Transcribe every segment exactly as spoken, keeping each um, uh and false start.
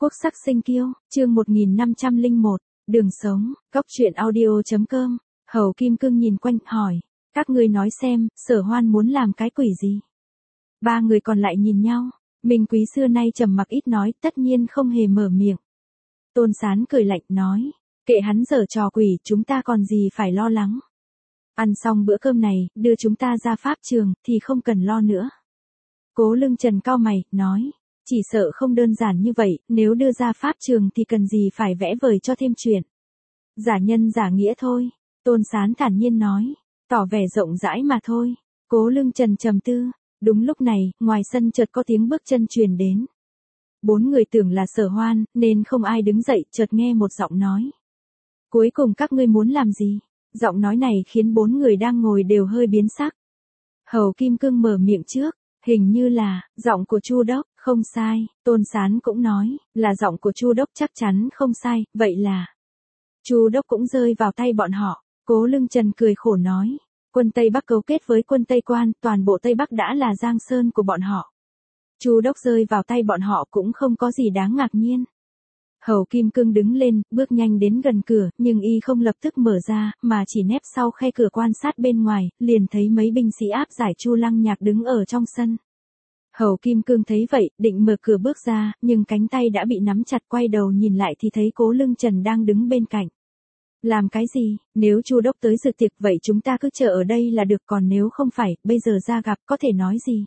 Quốc sắc sinh kiêu, chương một nghìn năm trăm lẻ một, đường sống, cốc truyện audio.com, Hầu Kim Cương nhìn quanh, hỏi, các ngươi nói xem, Sở Hoan muốn làm cái quỷ gì? Ba người còn lại nhìn nhau, Minh Quý xưa nay trầm mặc ít nói, tất nhiên không hề mở miệng. Tôn Sán cười lạnh nói, kệ hắn giở trò quỷ, chúng ta còn gì phải lo lắng. Ăn xong bữa cơm này, đưa chúng ta ra pháp trường, thì không cần lo nữa. Cố Lương Trần cau mày, nói, chỉ sợ không đơn giản như vậy, nếu đưa ra pháp trường thì cần gì phải vẽ vời cho thêm chuyện. Giả nhân giả nghĩa thôi, Tôn Sán thản nhiên nói, tỏ vẻ rộng rãi mà thôi. Cố Lương Trần trầm tư, đúng lúc này, ngoài sân chợt có tiếng bước chân truyền đến. Bốn người tưởng là Sở Hoan, nên không ai đứng dậy, chợt nghe một giọng nói. Cuối cùng các ngươi muốn làm gì? Giọng nói này khiến bốn người đang ngồi đều hơi biến sắc. Hầu Kim Cương mở miệng trước, hình như là, giọng của Chu Đốc, không sai, Tôn Sán cũng nói, là giọng của Chu Đốc chắc chắn không sai, vậy là, Chu Đốc cũng rơi vào tay bọn họ. Cố Lương Trần cười khổ nói, quân Tây Bắc cấu kết với quân Tây Quan, toàn bộ Tây Bắc đã là giang sơn của bọn họ. Chu Đốc rơi vào tay bọn họ cũng không có gì đáng ngạc nhiên. Hầu Kim Cương đứng lên, bước nhanh đến gần cửa, nhưng y không lập tức mở ra, mà chỉ nép sau khe cửa quan sát bên ngoài, liền thấy mấy binh sĩ áp giải Chu Lăng Nhạc đứng ở trong sân. Hầu Kim Cương thấy vậy, định mở cửa bước ra, nhưng cánh tay đã bị nắm chặt, quay đầu nhìn lại thì thấy Cố Lương Trần đang đứng bên cạnh. Làm cái gì, nếu Chu Đốc tới dự tiệc vậy chúng ta cứ chờ ở đây là được, còn nếu không phải, bây giờ ra gặp có thể nói gì.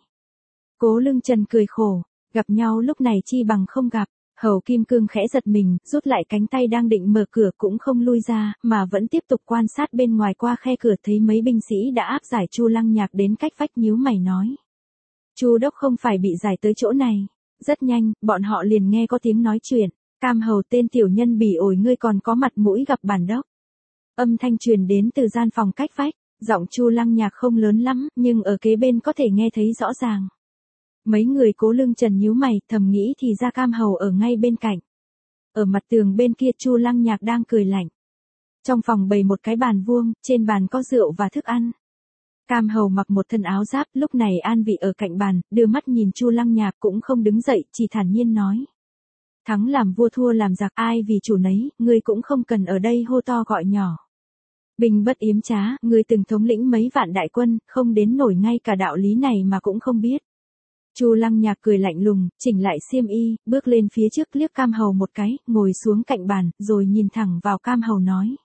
Cố Lương Trần cười khổ, gặp nhau lúc này chi bằng không gặp. Hầu Kim Cương khẽ giật mình, rút lại cánh tay đang định mở cửa cũng không lui ra, mà vẫn tiếp tục quan sát bên ngoài qua khe cửa, thấy mấy binh sĩ đã áp giải Chu Lăng Nhạc đến cách vách, nhíu mày nói. Chu Đốc không phải bị giải tới chỗ này. Rất nhanh, bọn họ liền nghe có tiếng nói chuyện. Cam Hầu tên tiểu nhân bỉ ổi, ngươi còn có mặt mũi gặp bản đốc. Âm thanh truyền đến từ gian phòng cách vách, giọng Chu Lăng Nhạc không lớn lắm, nhưng ở kế bên có thể nghe thấy rõ ràng. Mấy người Cố Lương Trần nhíu mày, thầm nghĩ thì ra Cam Hầu ở ngay bên cạnh. Ở mặt tường bên kia Chu Lăng Nhạc đang cười lạnh. Trong phòng bày một cái bàn vuông, trên bàn có rượu và thức ăn. Cam Hầu mặc một thân áo giáp, lúc này an vị ở cạnh bàn, đưa mắt nhìn Chu Lăng Nhạc cũng không đứng dậy, chỉ thản nhiên nói. Thắng làm vua thua làm giặc, ai vì chủ nấy, ngươi cũng không cần ở đây hô to gọi nhỏ. Binh bất yếm trá, ngươi từng thống lĩnh mấy vạn đại quân, không đến nổi ngay cả đạo lý này mà cũng không biết. Chu Lăng Nhạc cười lạnh lùng, chỉnh lại xiêm y, bước lên phía trước liếc Cam Hầu một cái, ngồi xuống cạnh bàn, rồi nhìn thẳng vào Cam Hầu nói.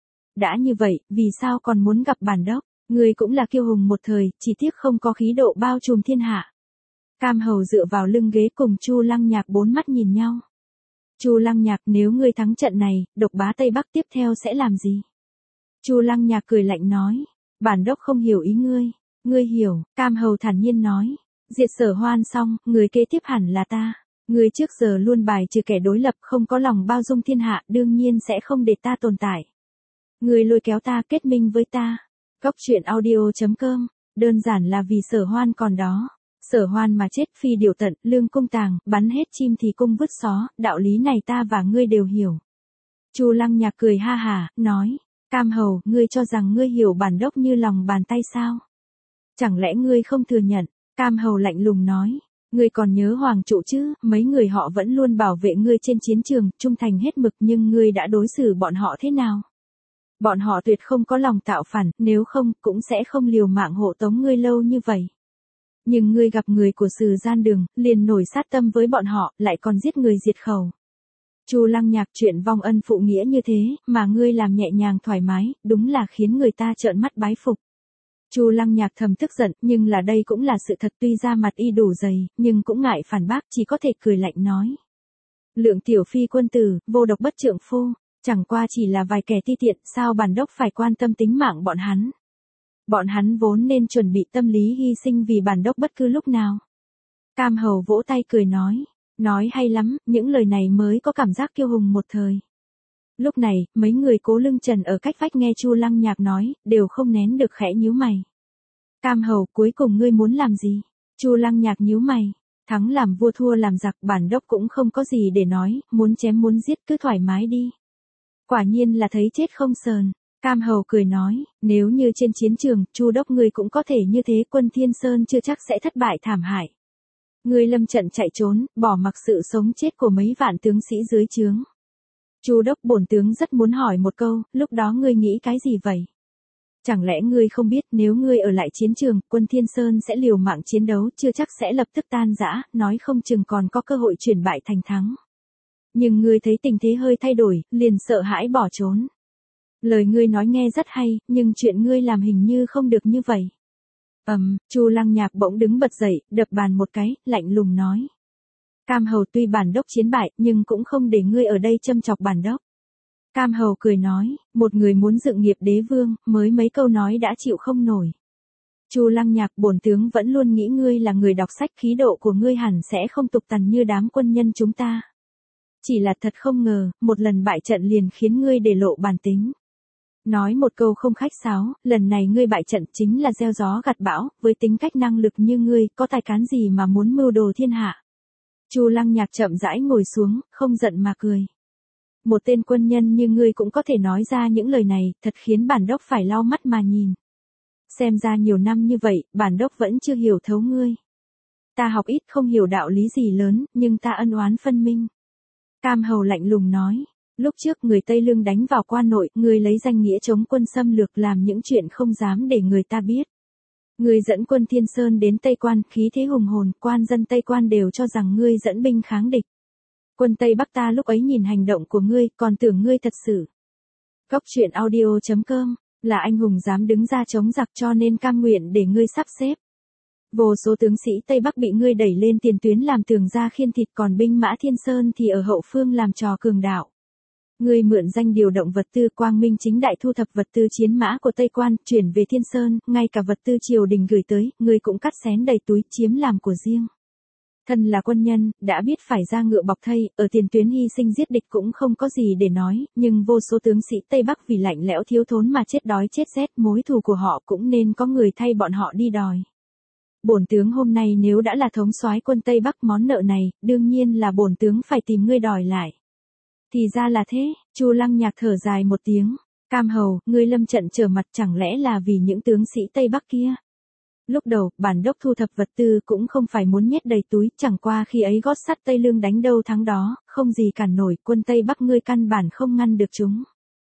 Đã như vậy, vì sao còn muốn gặp bản đốc? Ngươi cũng là kiêu hùng một thời, chỉ tiếc không có khí độ bao trùm thiên hạ. Cam Hầu dựa vào lưng ghế cùng Chu Lăng Nhạc bốn mắt nhìn nhau. Chu Lăng Nhạc, nếu ngươi thắng trận này, độc bá Tây Bắc tiếp theo sẽ làm gì? Chu Lăng Nhạc cười lạnh nói. Bản đốc không hiểu ý ngươi. Ngươi hiểu, Cam Hầu thản nhiên nói. Diệt Sở Hoan xong, người kế tiếp hẳn là ta. Ngươi trước giờ luôn bài trừ kẻ đối lập, không có lòng bao dung thiên hạ, đương nhiên sẽ không để ta tồn tại. Ngươi lôi kéo ta kết minh với ta. Cốc truyện audio.com, đơn giản là vì Sở Hoan còn đó. Sở Hoan mà chết phi điều tận, lương cung tàng, bắn hết chim thì cung vứt xó, đạo lý này ta và ngươi đều hiểu. Chu Lăng Nhạc cười ha hả, nói, Cam Hầu, ngươi cho rằng ngươi hiểu bản đốc như lòng bàn tay sao? Chẳng lẽ ngươi không thừa nhận? Cam Hầu lạnh lùng nói, ngươi còn nhớ Hoàng Trụ chứ, mấy người họ vẫn luôn bảo vệ ngươi trên chiến trường, trung thành hết mực, nhưng ngươi đã đối xử bọn họ thế nào? Bọn họ tuyệt không có lòng tạo phản, nếu không, cũng sẽ không liều mạng hộ tống ngươi lâu như vậy. Nhưng ngươi gặp người của Sử Gian Đường, liền nổi sát tâm với bọn họ, lại còn giết người diệt khẩu. Chu Lăng Nhạc, chuyện vong ân phụ nghĩa như thế, mà ngươi làm nhẹ nhàng thoải mái, đúng là khiến người ta trợn mắt bái phục. Chu Lăng Nhạc thầm tức giận, nhưng là đây cũng là sự thật, tuy ra mặt y đủ dày, nhưng cũng ngại phản bác, chỉ có thể cười lạnh nói. Lượng tiểu phi quân tử, vô độc bất trượng phu, chẳng qua chỉ là vài kẻ ti tiện, sao bản đốc phải quan tâm tính mạng bọn hắn? Bọn hắn vốn nên chuẩn bị tâm lý hy sinh vì bản đốc bất cứ lúc nào. Cam Hầu vỗ tay cười nói, nói hay lắm, những lời này mới có cảm giác kiêu hùng một thời. Lúc này, mấy người Cố Lương Trần ở cách vách nghe Chu Lăng Nhạc nói, đều không nén được khẽ nhíu mày. Cam Hầu, cuối cùng ngươi muốn làm gì? Chu Lăng Nhạc nhíu mày, thắng làm vua thua làm giặc, bản đốc cũng không có gì để nói, muốn chém muốn giết cứ thoải mái đi. Quả nhiên là thấy chết không sờn. Cam Hầu cười nói, nếu như trên chiến trường, Chu Đốc ngươi cũng có thể như thế, quân Thiên Sơn chưa chắc sẽ thất bại thảm hại. Ngươi lâm trận chạy trốn, bỏ mặc sự sống chết của mấy vạn tướng sĩ dưới trướng. Chu đốc, bổn tướng rất muốn hỏi một câu, lúc đó ngươi nghĩ cái gì vậy? Chẳng lẽ ngươi không biết nếu ngươi ở lại chiến trường, quân Thiên Sơn sẽ liều mạng chiến đấu, chưa chắc sẽ lập tức tan rã, nói không chừng còn có cơ hội chuyển bại thành thắng. Nhưng ngươi thấy tình thế hơi thay đổi, liền sợ hãi bỏ trốn. Lời ngươi nói nghe rất hay, nhưng chuyện ngươi làm hình như không được như vậy. Ầm, um, Chu Lăng Nhạc bỗng đứng bật dậy, đập bàn một cái, lạnh lùng nói. Cam Hầu, tuy bản đốc chiến bại, nhưng cũng không để ngươi ở đây châm chọc bản đốc. Cam Hầu cười nói, một người muốn dựng nghiệp đế vương, mới mấy câu nói đã chịu không nổi. Chu Lăng Nhạc, bổn tướng vẫn luôn nghĩ ngươi là người đọc sách, khí độ của ngươi hẳn sẽ không tục tằn như đám quân nhân chúng ta. Chỉ là thật không ngờ, một lần bại trận liền khiến ngươi để lộ bản tính. Nói một câu không khách sáo, lần này ngươi bại trận chính là gieo gió gặt bão, với tính cách năng lực như ngươi, có tài cán gì mà muốn mưu đồ thiên hạ. Chu Lăng Nhạc chậm rãi ngồi xuống, không giận mà cười. Một tên quân nhân như ngươi cũng có thể nói ra những lời này, thật khiến bản đốc phải lau mắt mà nhìn. Xem ra nhiều năm như vậy, bản đốc vẫn chưa hiểu thấu ngươi. Ta học ít không hiểu đạo lý gì lớn, nhưng ta ân oán phân minh. Cam Hầu lạnh lùng nói, lúc trước người Tây Lương đánh vào Quan Nội, ngươi lấy danh nghĩa chống quân xâm lược làm những chuyện không dám để người ta biết. Ngươi dẫn quân Thiên Sơn đến Tây Quan, khí thế hùng hồn, quan dân Tây Quan đều cho rằng ngươi dẫn binh kháng địch. Quân Tây Bắc ta lúc ấy nhìn hành động của ngươi, còn tưởng ngươi thật sự. Góc truyện audio chấm com, là anh hùng dám đứng ra chống giặc cho nên cam nguyện để ngươi sắp xếp. Vô số tướng sĩ Tây Bắc bị ngươi đẩy lên tiền tuyến làm tường ra khiên thịt, còn binh mã Thiên Sơn thì ở hậu phương làm trò cường đạo. Ngươi mượn danh điều động vật tư, quang minh chính đại thu thập vật tư chiến mã của Tây Quan, chuyển về Thiên Sơn, ngay cả vật tư triều đình gửi tới, ngươi cũng cắt xén đầy túi, chiếm làm của riêng. Thân là quân nhân, đã biết phải ra ngựa bọc thây, ở tiền tuyến hy sinh giết địch cũng không có gì để nói, nhưng vô số tướng sĩ Tây Bắc vì lạnh lẽo thiếu thốn mà chết đói chết rét, mối thù của họ cũng nên có người thay bọn họ đi đòi. Bổn tướng hôm nay nếu đã là thống soái quân Tây Bắc, món nợ này, đương nhiên là bổn tướng phải tìm ngươi đòi lại. Thì ra là thế, Chu Lăng Nhạc thở dài một tiếng. Cam Hầu, ngươi lâm trận trở mặt chẳng lẽ là vì những tướng sĩ Tây Bắc kia? Lúc đầu, bản đốc thu thập vật tư cũng không phải muốn nhét đầy túi, chẳng qua khi ấy gót sắt Tây Lương đánh đâu thắng đó, không gì cản nổi, quân Tây Bắc ngươi căn bản không ngăn được chúng.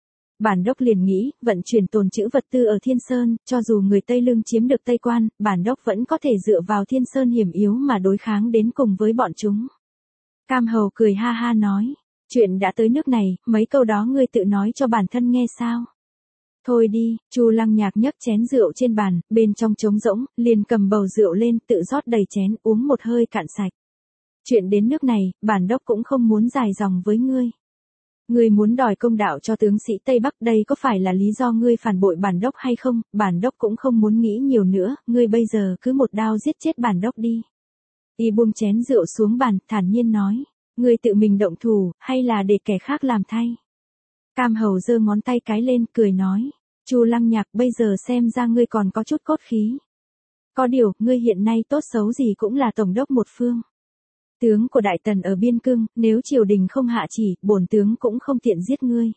Bản đốc liền nghĩ, vận chuyển tồn trữ vật tư ở Thiên Sơn, cho dù người Tây Lương chiếm được Tây Quan, bản đốc vẫn có thể dựa vào Thiên Sơn hiểm yếu mà đối kháng đến cùng với bọn chúng. Cam Hầu cười ha ha nói, chuyện đã tới nước này, mấy câu đó ngươi tự nói cho bản thân nghe sao? Thôi đi, Chu Lăng Nhạc nhấc chén rượu trên bàn, bên trong trống rỗng, liền cầm bầu rượu lên, tự rót đầy chén, uống một hơi cạn sạch. Chuyện đến nước này, bản đốc cũng không muốn dài dòng với ngươi. Ngươi muốn đòi công đạo cho tướng sĩ Tây Bắc, đây có phải là lý do ngươi phản bội bản đốc hay không? Bản đốc cũng không muốn nghĩ nhiều nữa, ngươi bây giờ cứ một đao giết chết bản đốc đi. Y buông chén rượu xuống bàn, thản nhiên nói, ngươi tự mình động thủ, hay là để kẻ khác làm thay? Cam Hầu giơ ngón tay cái lên, cười nói, Chu Lăng Nhạc, bây giờ xem ra ngươi còn có chút cốt khí. Có điều, ngươi hiện nay tốt xấu gì cũng là tổng đốc một phương. Tướng của Đại Tần ở biên cương, nếu triều đình không hạ chỉ, bổn tướng cũng không tiện giết ngươi.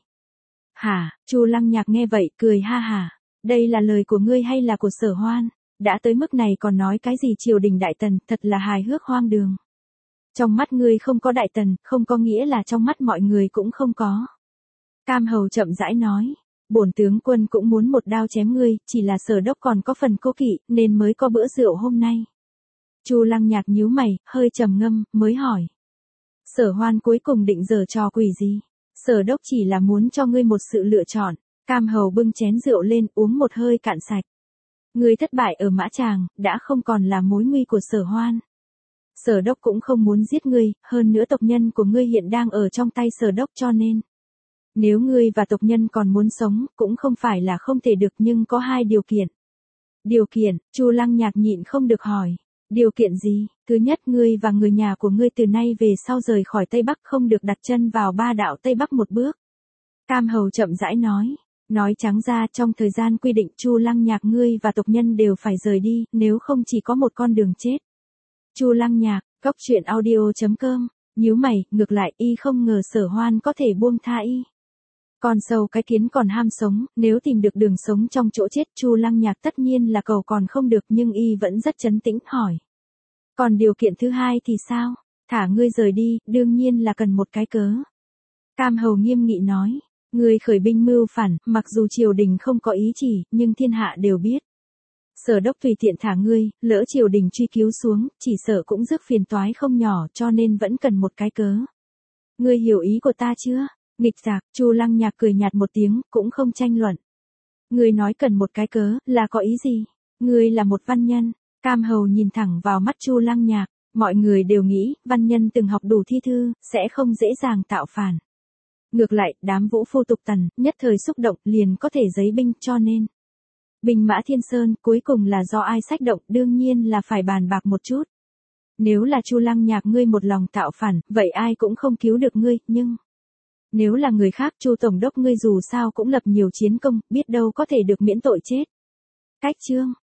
Hả? Chu Lăng Nhạc nghe vậy, cười ha hả. Đây là lời của ngươi hay là của Sở Hoan? Đã tới mức này còn nói cái gì triều đình Đại Tần, thật là hài hước hoang đường. Trong mắt ngươi không có Đại Tần, không có nghĩa là trong mắt mọi người cũng không có. Cam Hầu chậm rãi nói, bổn tướng quân cũng muốn một đao chém ngươi, chỉ là Sở đốc còn có phần cố kỵ, nên mới có bữa rượu hôm nay. Chu Lăng Nhạc nhíu mày, hơi trầm ngâm, mới hỏi. Sở Hoan cuối cùng định giở trò quỷ gì? Sở đốc chỉ là muốn cho ngươi một sự lựa chọn. Cam Hầu bưng chén rượu lên, uống một hơi cạn sạch. Ngươi thất bại ở Mã Tràng, đã không còn là mối nguy của Sở Hoan. Sở đốc cũng không muốn giết ngươi, hơn nữa tộc nhân của ngươi hiện đang ở trong tay Sở đốc cho nên. Nếu ngươi và tộc nhân còn muốn sống, cũng không phải là không thể được, nhưng có hai điều kiện. Điều kiện, Chu Lăng Nhạc nhịn không được hỏi. Điều kiện gì? Thứ nhất, ngươi và người nhà của ngươi từ nay về sau rời khỏi Tây Bắc, không được đặt chân vào ba đạo Tây Bắc một bước. Cam Hầu chậm rãi nói. Nói trắng ra, trong thời gian quy định, Chu Lăng Nhạc ngươi và tộc nhân đều phải rời đi, nếu không chỉ có một con đường chết. Chu Lăng Nhạc, góc truyện audio chấm com, nhíu mày, ngược lại, y không ngờ Sở Hoan có thể buông tha y. Con sâu cái kiến còn ham sống, nếu tìm được đường sống trong chỗ chết, Chu Lăng Nhạc tất nhiên là cầu còn không được, nhưng y vẫn rất trấn tĩnh hỏi. Còn điều kiện thứ hai thì sao? Thả ngươi rời đi, đương nhiên là cần một cái cớ. Cam Hầu nghiêm nghị nói, ngươi khởi binh mưu phản, mặc dù triều đình không có ý chỉ, nhưng thiên hạ đều biết. Sở đốc tùy tiện thả ngươi, lỡ triều đình truy cứu xuống, chỉ sợ cũng rước phiền toái không nhỏ, cho nên vẫn cần một cái cớ. Ngươi hiểu ý của ta chưa? Nghịch giặc, Chu Lăng Nhạc cười nhạt một tiếng, cũng không tranh luận. Ngươi nói cần một cái cớ, là có ý gì? Ngươi là một văn nhân. Cam Hầu nhìn thẳng vào mắt Chu Lăng Nhạc, mọi người đều nghĩ, văn nhân từng học đủ thi thư, sẽ không dễ dàng tạo phản. Ngược lại, đám vũ phu tục tần, nhất thời xúc động, liền có thể giấy binh, cho nên. Binh mã Thiên Sơn, cuối cùng là do ai xách động, đương nhiên là phải bàn bạc một chút. Nếu là Chu Lăng Nhạc ngươi một lòng tạo phản, vậy ai cũng không cứu được ngươi, nhưng... Nếu là người khác, Chu Tổng đốc ngươi dù sao cũng lập nhiều chiến công, biết đâu có thể được miễn tội chết. Cách chương